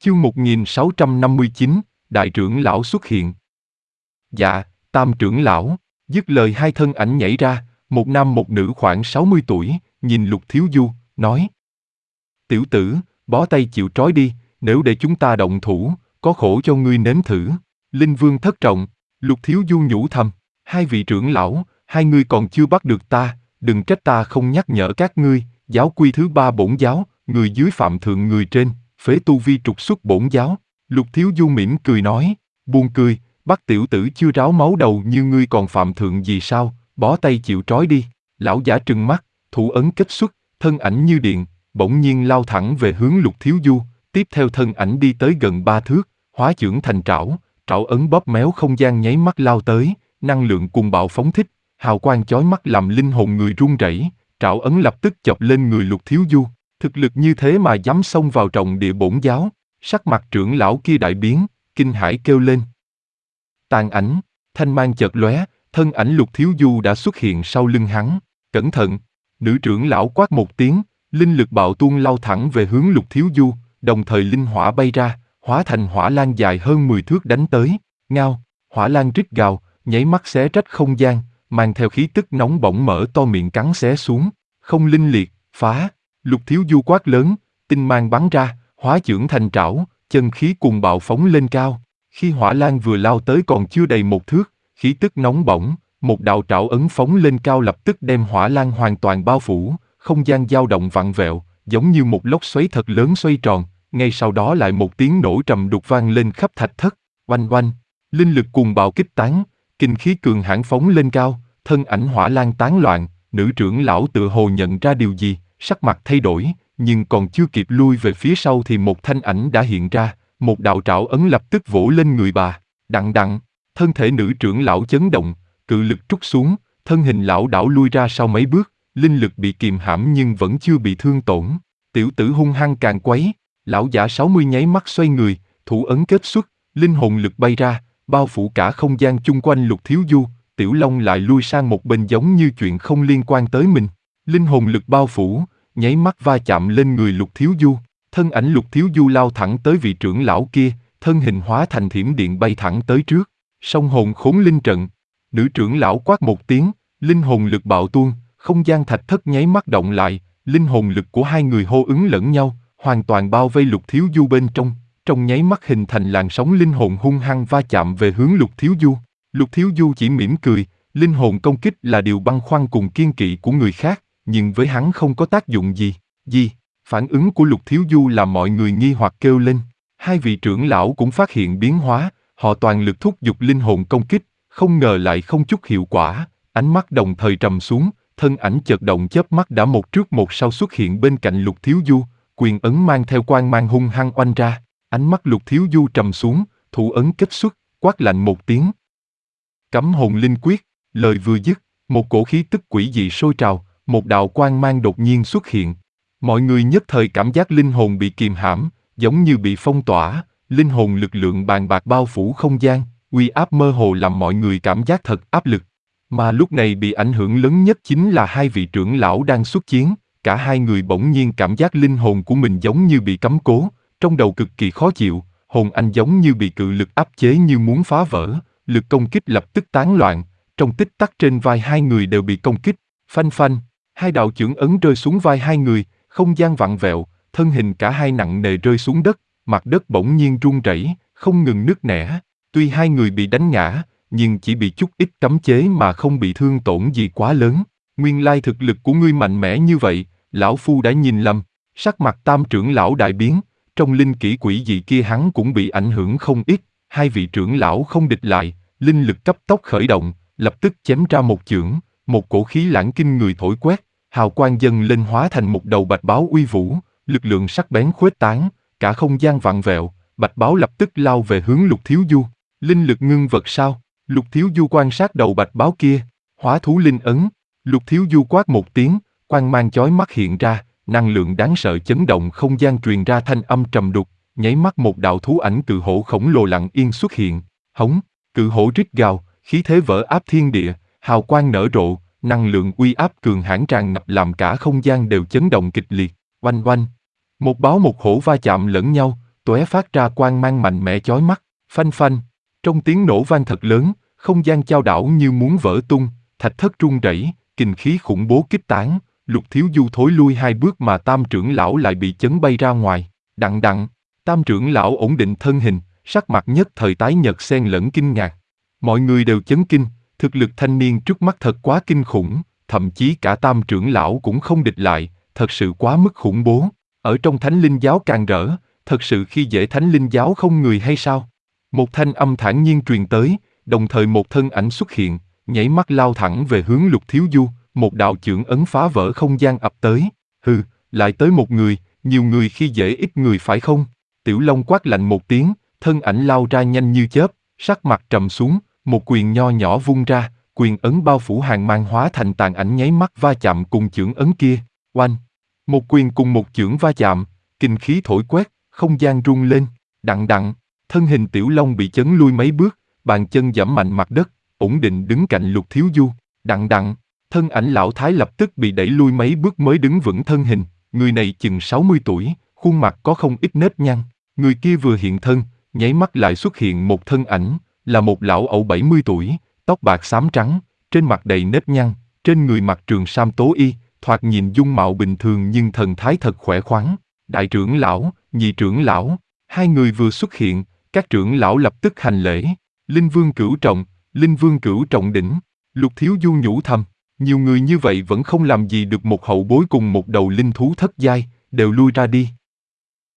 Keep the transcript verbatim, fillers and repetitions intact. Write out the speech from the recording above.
Chương một nghìn sáu trăm năm mươi chín, Đại trưởng lão xuất hiện. Dạ, Tam trưởng lão. Dứt lời hai thân ảnh nhảy ra, một nam một nữ khoảng sáu mươi tuổi, nhìn Lục Thiếu Du, nói: Tiểu tử, bó tay chịu trói đi, nếu để chúng ta động thủ, có khổ cho ngươi nếm thử. Linh Vương thất trọng, Lục Thiếu Du nhủ thầm: Hai vị trưởng lão, hai ngươi còn chưa bắt được ta, đừng trách ta không nhắc nhở các ngươi. Giáo quy thứ ba bổn giáo, người dưới phạm thượng người trên, phế tu vi trục xuất bổn giáo. Lục Thiếu Du mỉm cười nói, buồn cười, bắt tiểu tử chưa ráo máu đầu như ngươi còn phạm thượng gì sao, bó tay chịu trói đi. Lão giả trừng mắt, thủ ấn kết xuất, thân ảnh như điện, bỗng nhiên lao thẳng về hướng Lục Thiếu Du, tiếp theo thân ảnh đi tới gần ba thước, hóa chưởng thành trảo, trảo ấn bóp méo không gian nháy mắt lao tới, năng lượng cuồng bạo phóng thích, hào quang chói mắt làm linh hồn người run rẩy, trảo ấn lập tức chộp lên người Lục Thiếu Du, thực lực như thế mà dám xông vào trọng địa bổn giáo, sắc mặt trưởng lão kia đại biến, kinh hãi kêu lên. Tàn ảnh, thanh mang chợt lóe, thân ảnh Lục Thiếu Du đã xuất hiện sau lưng hắn, cẩn thận, nữ trưởng lão quát một tiếng, linh lực bạo tuôn lao thẳng về hướng Lục Thiếu Du, đồng thời linh hỏa bay ra, hóa thành hỏa lan dài hơn mười thước đánh tới, ngao, hỏa lan rít gào, nháy mắt xé rách không gian, mang theo khí tức nóng bỏng mở to miệng cắn xé xuống, không linh liệt, phá, Lục Thiếu Du quát lớn, tinh mang bắn ra, hóa chưởng thành trảo, chân khí cuồng bạo phóng lên cao, khi hỏa lan vừa lao tới còn chưa đầy một thước, khí tức nóng bỏng, một đạo trảo ấn phóng lên cao lập tức đem hỏa lan hoàn toàn bao phủ, không gian dao động vặn vẹo, giống như một lốc xoáy thật lớn xoay tròn, ngay sau đó lại một tiếng nổ trầm đục vang lên khắp thạch thất, oanh oanh, linh lực cuồng bạo kích tán, kinh khí cường hãn phóng lên cao, thân ảnh hỏa lan tán loạn, nữ trưởng lão tựa hồ nhận ra điều gì, sắc mặt thay đổi, nhưng còn chưa kịp lui về phía sau thì một thanh ảnh đã hiện ra, một đạo trảo ấn lập tức vỗ lên người bà, đặng đặng, thân thể nữ trưởng lão chấn động, cự lực trút xuống, thân hình lão đảo lui ra sau mấy bước, linh lực bị kìm hãm nhưng vẫn chưa bị thương tổn, tiểu tử hung hăng càng quấy, lão giả sáu mươi nháy mắt xoay người, thủ ấn kết xuất, linh hồn lực bay ra, bao phủ cả không gian chung quanh Lục Thiếu Du, Tiểu Long lại lui sang một bên giống như chuyện không liên quan tới mình, linh hồn lực bao phủ, nháy mắt va chạm lên người Lục Thiếu Du, thân ảnh Lục Thiếu Du lao thẳng tới vị trưởng lão kia, thân hình hóa thành thiểm điện bay thẳng tới trước, song hồn khốn linh trận, nữ trưởng lão quát một tiếng, linh hồn lực bạo tuôn, không gian thạch thất nháy mắt động lại, linh hồn lực của hai người hô ứng lẫn nhau, hoàn toàn bao vây Lục Thiếu Du bên trong, trong nháy mắt hình thành làn sóng linh hồn hung hăng va chạm về hướng Lục Thiếu Du. Lục Thiếu Du chỉ mỉm cười, linh hồn công kích là điều băn khoăn cùng kiên kỵ của người khác, nhưng với hắn không có tác dụng gì. Gì? Phản ứng của Lục Thiếu Du làm mọi người nghi hoặc kêu lên. Hai vị trưởng lão cũng phát hiện biến hóa, họ toàn lực thúc giục linh hồn công kích, không ngờ lại không chút hiệu quả, ánh mắt đồng thời trầm xuống, thân ảnh chợt động chớp mắt đã một trước một sau xuất hiện bên cạnh Lục Thiếu Du, quyền ấn mang theo quang mang hung hăng oanh ra, ánh mắt Lục Thiếu Du trầm xuống, thủ ấn kết xuất, quát lạnh một tiếng. Cấm hồn linh quyết, lời vừa dứt, một cổ khí tức quỷ dị sôi trào, một đạo quang mang đột nhiên xuất hiện. Mọi người nhất thời cảm giác linh hồn bị kìm hãm, giống như bị phong tỏa, linh hồn lực lượng bàn bạc bao phủ không gian, uy áp mơ hồ làm mọi người cảm giác thật áp lực. Mà lúc này bị ảnh hưởng lớn nhất chính là hai vị trưởng lão đang xuất chiến, cả hai người bỗng nhiên cảm giác linh hồn của mình giống như bị cấm cố, trong đầu cực kỳ khó chịu, hồn anh giống như bị cự lực áp chế như muốn phá vỡ, lực công kích lập tức tán loạn, trong tích tắc trên vai hai người đều bị công kích, phanh phanh, hai đạo chưởng ấn rơi xuống vai hai người, không gian vặn vẹo, thân hình cả hai nặng nề rơi xuống đất, mặt đất bỗng nhiên rung rẩy, không ngừng nứt nẻ, tuy hai người bị đánh ngã, nhưng chỉ bị chút ít cấm chế mà không bị thương tổn gì quá lớn. Nguyên lai thực lực của ngươi mạnh mẽ như vậy, lão phu đã nhìn lầm, sắc mặt Tam trưởng lão đại biến, trong linh kỹ quỷ dị kia hắn cũng bị ảnh hưởng không ít, hai vị trưởng lão không địch lại, linh lực cấp tốc khởi động, lập tức chém ra một chưởng, một cổ khí lãng kinh người thổi quét, hào quang dâng lên hóa thành một đầu bạch báo uy vũ, lực lượng sắc bén khuếch tán, cả không gian vặn vẹo, bạch báo lập tức lao về hướng Lục Thiếu Du. Linh lực ngưng vật sao? Lục Thiếu Du quan sát đầu bạch báo kia, hóa thú linh ấn. Lục Thiếu Du quát một tiếng, quang mang chói mắt hiện ra, năng lượng đáng sợ chấn động không gian truyền ra thanh âm trầm đục, nháy mắt một đạo thú ảnh cự hổ khổng lồ lặng yên xuất hiện, hống, cự hổ rít gào, khí thế vỡ áp thiên địa, hào quang nở rộ, năng lượng uy áp cường hãn tràn ngập làm cả không gian đều chấn động kịch liệt, oanh oanh. Một báo một hổ va chạm lẫn nhau, tóe phát ra quang mang mạnh mẽ chói mắt, phanh phanh. Trong tiếng nổ vang thật lớn, không gian chao đảo như muốn vỡ tung, thạch thất rung rẩy, kình khí khủng bố kích tán, Lục Thiếu Du thối lui hai bước mà Tam trưởng lão lại bị chấn bay ra ngoài. Đặng đặng, Tam trưởng lão ổn định thân hình, sắc mặt nhất thời tái nhợt xen lẫn kinh ngạc. Mọi người đều chấn kinh, thực lực thanh niên trước mắt thật quá kinh khủng, thậm chí cả Tam trưởng lão cũng không địch lại, thật sự quá mức khủng bố. Ở trong Thánh Linh giáo càng rỡ, thật sự khi dễ Thánh Linh giáo không người hay sao? Một thanh âm thản nhiên truyền tới, đồng thời một thân ảnh xuất hiện, nhảy mắt lao thẳng về hướng Lục Thiếu Du, một đạo chưởng ấn phá vỡ không gian ập tới. Hừ, lại tới một người, nhiều người khi dễ ít người phải không? Tiểu Long quát lạnh một tiếng, thân ảnh lao ra nhanh như chớp, sắc mặt trầm xuống, một quyền nho nhỏ vung ra, quyền ấn bao phủ hàng mang hóa thành tàn ảnh nháy mắt va chạm cùng chưởng ấn kia. Oanh! Một quyền cùng một chưởng va chạm, kinh khí thổi quét, không gian rung lên, đặng đặng, thân hình Tiểu Long bị chấn lui mấy bước, bàn chân giẫm mạnh mặt đất, ổn định đứng cạnh Lục Thiếu Du, đặng đặng, thân ảnh lão thái lập tức bị đẩy lui mấy bước mới đứng vững thân hình, người này chừng sáu mươi tuổi, khuôn mặt có không ít nếp nhăn, người kia vừa hiện thân, nháy mắt lại xuất hiện một thân ảnh, là một lão ẩu bảy mươi tuổi, tóc bạc xám trắng, trên mặt đầy nếp nhăn, trên người mặc trường sam tố y, thoạt nhìn dung mạo bình thường nhưng thần thái thật khỏe khoắn. Đại trưởng lão, nhị trưởng lão, hai người vừa xuất hiện, các trưởng lão lập tức hành lễ. Linh Vương cửu trọng, Linh Vương cửu trọng đỉnh. Lục Thiếu Du nhủ thầm, nhiều người như vậy vẫn không làm gì được một hậu bối cùng một đầu linh thú thất giai, đều lui ra đi.